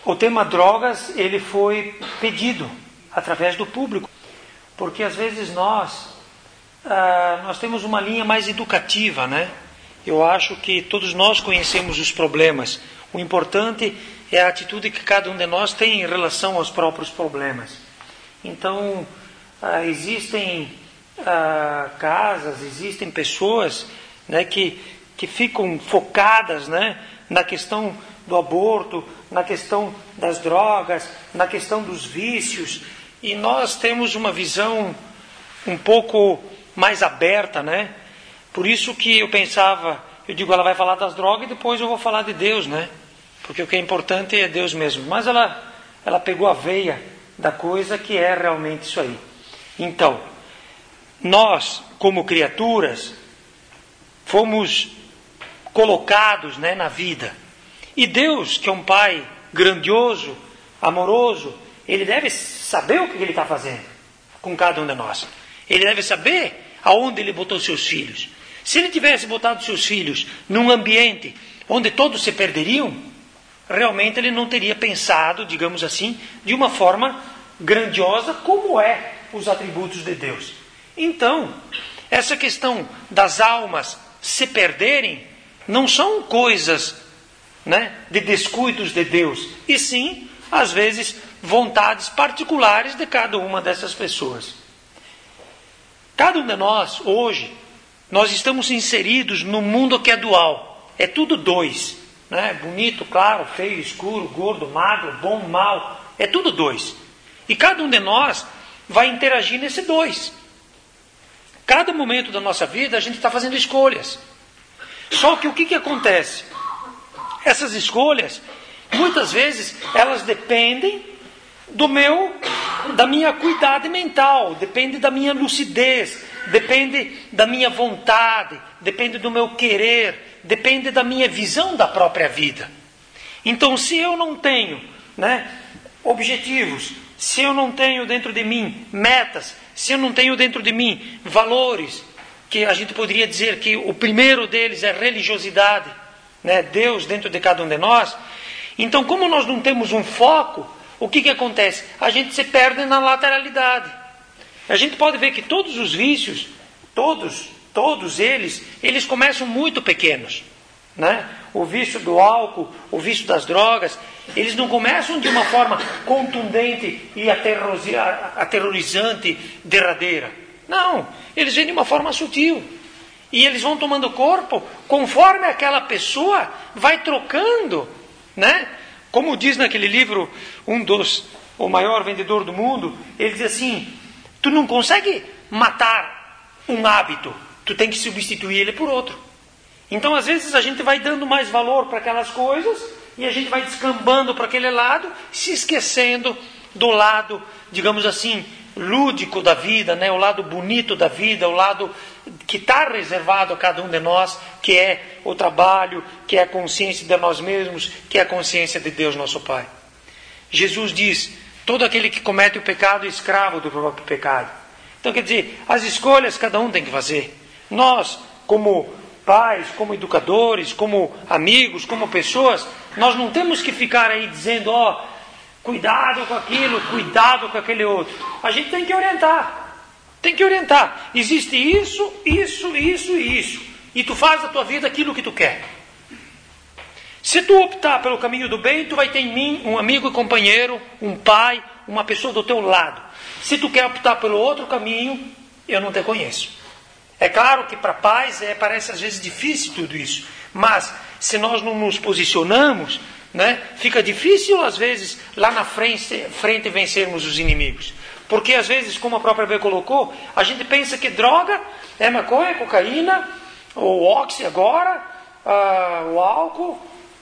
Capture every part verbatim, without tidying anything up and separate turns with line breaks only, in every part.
o tema drogas, ele foi pedido através do público, porque às vezes nós, ah, nós temos uma linha mais educativa, né? Eu acho que todos nós conhecemos os problemas. O importante é a atitude que cada um de nós tem em relação aos próprios problemas. Então, ah, existem ah, casas, existem pessoas, né, que, que ficam focadas, né, na questão do aborto, na questão das drogas, na questão dos vícios. E nós temos uma visão um pouco mais aberta, né? Por isso que eu pensava, eu digo, ela vai falar das drogas e depois eu vou falar de Deus, né? Porque o que é importante é Deus mesmo. Mas ela, ela pegou a veia da coisa que é realmente isso aí. Então, nós, como criaturas, fomos colocados, né, na vida. E Deus, que é um Pai grandioso, amoroso, Ele deve saber o que Ele está fazendo com cada um de nós. Ele deve saber aonde Ele botou seus filhos. Se Ele tivesse botado seus filhos num ambiente onde todos se perderiam, realmente Ele não teria pensado, digamos assim, de uma forma grandiosa como é os atributos de Deus. Então, essa questão das almas se perderem não são coisas, né, de descuidos de Deus, e sim, às vezes, vontades particulares de cada uma dessas pessoas. Cada um de nós, hoje, nós estamos inseridos num mundo que é dual. É tudo dois, né? Bonito, claro, feio, escuro, gordo, magro, bom, mal. É tudo dois. E cada um de nós vai interagir nesse dois. Cada momento da nossa vida a gente está fazendo escolhas. Só que o que, que acontece? Essas escolhas, muitas vezes, elas dependem do meu, da minha acuidade mental, depende da minha lucidez, depende da minha vontade, depende do meu querer, depende da minha visão da própria vida. Então, se eu não tenho, né, objetivos, se eu não tenho dentro de mim metas, se eu não tenho dentro de mim valores, que a gente poderia dizer que o primeiro deles é religiosidade, né, Deus dentro de cada um de nós, então como nós não temos um foco, o que, que acontece? A gente se perde na lateralidade. A gente pode ver que todos os vícios, todos, todos eles, eles começam muito pequenos, né? O vício do álcool, o vício das drogas, eles não começam de uma forma contundente e aterrorizante, derradeira. Não, eles vêm de uma forma sutil. E eles vão tomando corpo conforme aquela pessoa vai trocando, né? Como diz naquele livro, um dos, o maior vendedor do mundo, ele diz assim, tu não consegue matar um hábito, tu tem que substituir ele por outro. Então, às vezes, a gente vai dando mais valor para aquelas coisas e a gente vai descambando para aquele lado, se esquecendo do lado, digamos assim, lúdico da vida, né? O lado bonito da vida, o lado que está reservado a cada um de nós, que é o trabalho, que é a consciência de nós mesmos, que é a consciência de Deus nosso Pai. Jesus diz, todo aquele que comete o pecado é escravo do próprio pecado. Então, quer dizer, as escolhas cada um tem que fazer. Nós, como pais, como educadores, como amigos, como pessoas, nós não temos que ficar aí dizendo, ó, oh, cuidado com aquilo, cuidado com aquele outro. A gente tem que orientar. Tem que orientar. Existe isso, isso, isso e isso. E tu faz da tua vida aquilo que tu quer. Se tu optar pelo caminho do bem, tu vai ter em mim um amigo e companheiro, um pai, uma pessoa do teu lado. Se tu quer optar pelo outro caminho, eu não te conheço. É claro que para pais é, parece às vezes difícil tudo isso. Mas se nós não nos posicionamos, né, fica difícil às vezes lá na frente, frente vencermos os inimigos. Porque às vezes, como a própria B colocou, a gente pensa que droga é maconha, cocaína, ou oxi agora, ah, o álcool.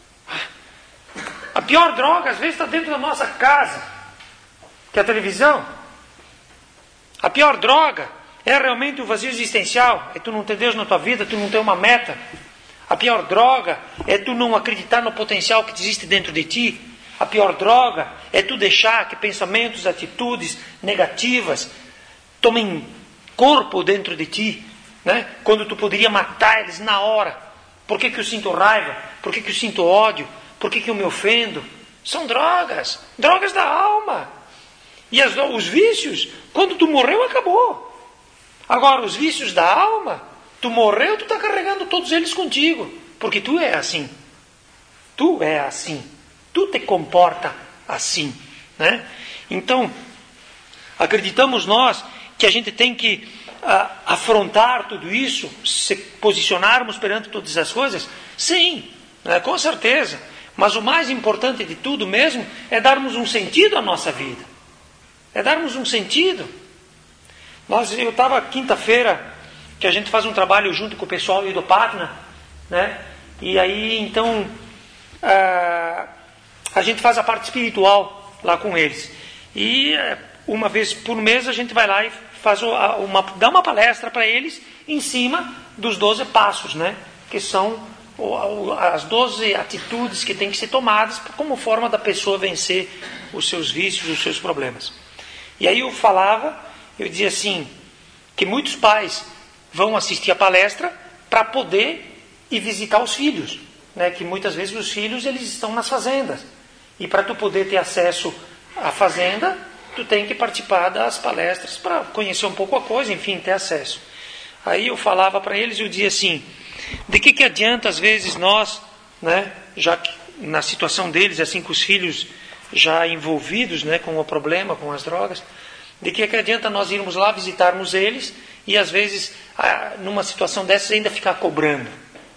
A pior droga às vezes está dentro da nossa casa, que é a televisão. A pior droga é realmente o vazio existencial, é tu não ter Deus na tua vida, tu não ter uma meta. A pior droga é tu não acreditar no potencial que existe dentro de ti. A pior droga é tu deixar que pensamentos, atitudes negativas tomem corpo dentro de ti, né? Quando tu poderia matar eles na hora. Por que que eu sinto raiva? Por que que eu sinto ódio? Por que que eu me ofendo? São drogas, drogas da alma. E as, os vícios, quando tu morreu, acabou. Agora, os vícios da alma, tu morreu, tu está carregando todos eles contigo. Porque tu é assim. Tu é assim. Tu te comporta assim. Né? Então, acreditamos nós que a gente tem que uh, afrontar tudo isso, se posicionarmos perante todas as coisas? Sim, né? Com certeza. Mas o mais importante de tudo mesmo é darmos um sentido à nossa vida. É darmos um sentido. Nós, eu estava quinta-feira, que a gente faz um trabalho junto com o pessoal do Patna, né? E aí, então, uh, a gente faz a parte espiritual lá com eles. E uh, uma vez por mês a gente vai lá e faz uma, dá uma palestra para eles em cima dos doze passos, né? Que são as doze atitudes que têm que ser tomadas como forma da pessoa vencer os seus vícios, os seus problemas. E aí eu falava, eu dizia assim, que muitos pais vão assistir a palestra para poder ir visitar os filhos, né? Que muitas vezes os filhos eles estão nas fazendas. E para tu poder ter acesso à fazenda, tu tem que participar das palestras para conhecer um pouco a coisa, enfim, ter acesso. Aí eu falava para eles, eu dizia assim, de que que adianta às vezes nós, né, já que na situação deles, assim, com os filhos já envolvidos, né, com o problema, com as drogas, de que que adianta nós irmos lá, visitarmos eles e às vezes, numa situação dessas, ainda ficar cobrando.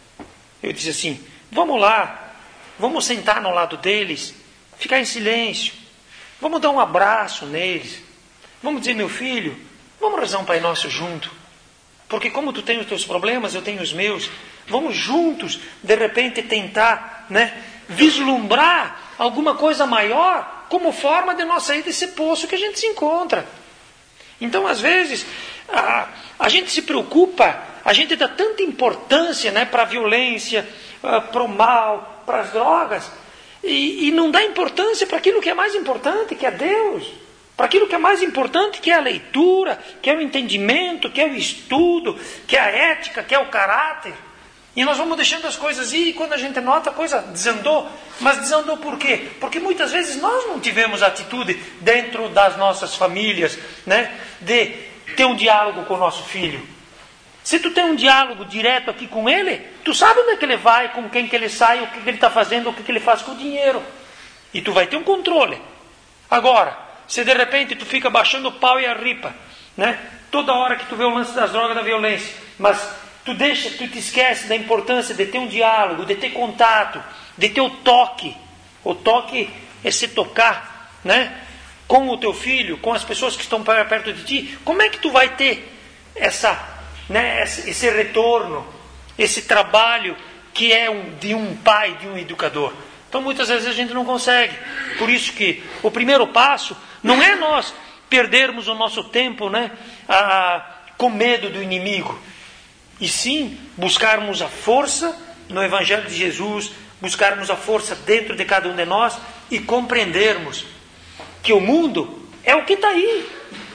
Eu dizia assim, vamos lá, vamos sentar no lado deles, ficar em silêncio, vamos dar um abraço neles, vamos dizer, meu filho, vamos rezar um Pai Nosso junto, porque como tu tem os teus problemas, eu tenho os meus, vamos juntos, de repente, tentar, né, vislumbrar alguma coisa maior, como forma de nós sair desse poço que a gente se encontra. Então, às vezes, a, a gente se preocupa, a gente dá tanta importância, né, para a violência, para o mal, para as drogas, e, e não dá importância para aquilo que é mais importante, que é Deus, para aquilo que é mais importante, que é a leitura, que é o entendimento, que é o estudo, que é a ética, que é o caráter. E nós vamos deixando as coisas ir, e quando a gente nota, a coisa desandou. Mas desandou por quê? Porque muitas vezes nós não tivemos atitude dentro das nossas famílias, né, de ter um diálogo com o nosso filho. Se tu tem um diálogo direto aqui com ele, tu sabe onde é que ele vai, com quem que ele sai, o que, que ele está fazendo, o que, que ele faz com o dinheiro. E tu vai ter um controle. Agora, se de repente tu fica baixando o pau e a ripa, né, toda hora que tu vê o lance das drogas, da violência, mas tu deixa, tu te esquece da importância de ter um diálogo, de ter contato, de ter o toque. O toque é se tocar, né, com o teu filho, com as pessoas que estão perto de ti. Como é que tu vai ter essa, né, esse retorno, esse trabalho que é um, de um pai, de um educador? Então muitas vezes a gente não consegue. Por isso que o primeiro passo não é nós perdermos o nosso tempo, né, a, com medo do inimigo. E sim, buscarmos a força no Evangelho de Jesus, buscarmos a força dentro de cada um de nós e compreendermos que o mundo é o que está aí.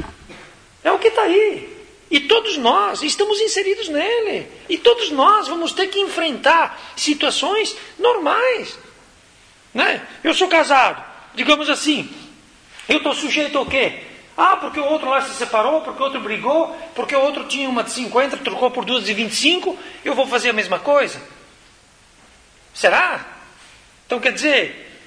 É o que está aí. E todos nós estamos inseridos nele. E todos nós vamos ter que enfrentar situações normais. Né? Eu sou casado, digamos assim, eu estou sujeito ao quê? Ah, porque o outro lá se separou, porque o outro brigou, porque o outro tinha uma de cinquenta, trocou por duas de vinte e cinco, eu vou fazer a mesma coisa? Será? Então quer dizer,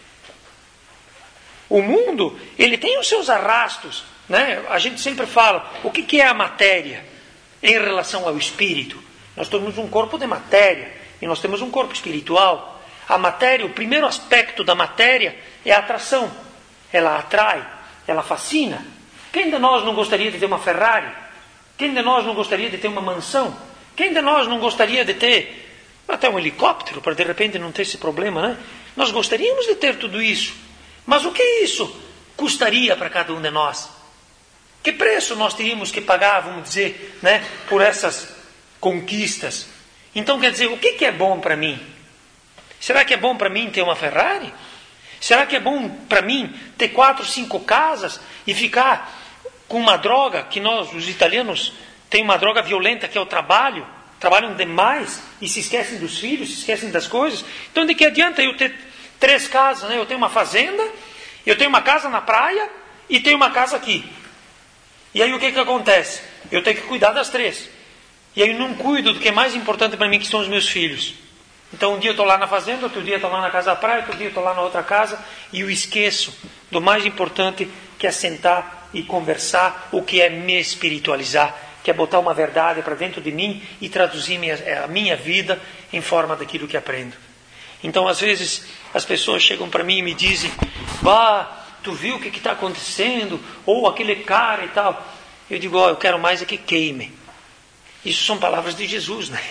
o mundo, ele tem os seus arrastos, né? A gente sempre fala, o que, que é a matéria em relação ao espírito? Nós temos um corpo de matéria e nós temos um corpo espiritual. A matéria, o primeiro aspecto da matéria é a atração. Ela atrai, ela fascina. Quem de nós não gostaria de ter uma Ferrari? Quem de nós não gostaria de ter uma mansão? Quem de nós não gostaria de ter até um helicóptero, para de repente não ter esse problema, né? Nós gostaríamos de ter tudo isso. Mas o que isso custaria para cada um de nós? Que preço nós teríamos que pagar, vamos dizer, né, por essas conquistas? Então, quer dizer, o que, que é bom para mim? Será que é bom para mim ter uma Ferrari? Será que é bom para mim ter quatro, cinco casas e ficar com uma droga, que nós, os italianos, tem uma droga violenta que é o trabalho, trabalham demais e se esquecem dos filhos, se esquecem das coisas? Então de que adianta eu ter três casas, né? Eu tenho uma fazenda, eu tenho uma casa na praia e tenho uma casa aqui. E aí o que que acontece? Eu tenho que cuidar das três. E aí eu não cuido do que é mais importante para mim, que são os meus filhos. Então um dia eu estou lá na fazenda, outro dia eu estou lá na casa da praia, outro dia eu estou lá na outra casa, e eu esqueço do mais importante, que é sentar e conversar, o que é me espiritualizar, que é botar uma verdade para dentro de mim e traduzir minha, a minha vida em forma daquilo que aprendo. Então às vezes as pessoas chegam para mim e me dizem: bah, tu viu o que está acontecendo? Ou aquele cara e tal. Eu digo: ó, oh, eu quero mais é que queime. Isso são palavras de Jesus, né?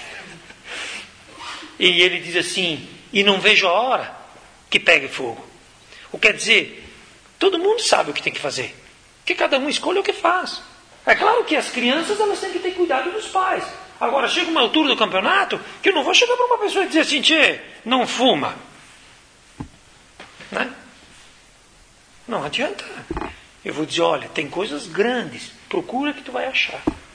E ele diz assim: e não vejo a hora que pegue fogo. O que quer dizer, todo mundo sabe o que tem que fazer, que cada um escolhe o que faz. É claro que as crianças, elas têm que ter cuidado dos pais. Agora chega uma altura do campeonato que eu não vou chegar para uma pessoa e dizer assim: tchê, não fuma, né? Não adianta. Eu vou dizer: olha, tem coisas grandes, procura que tu vai achar.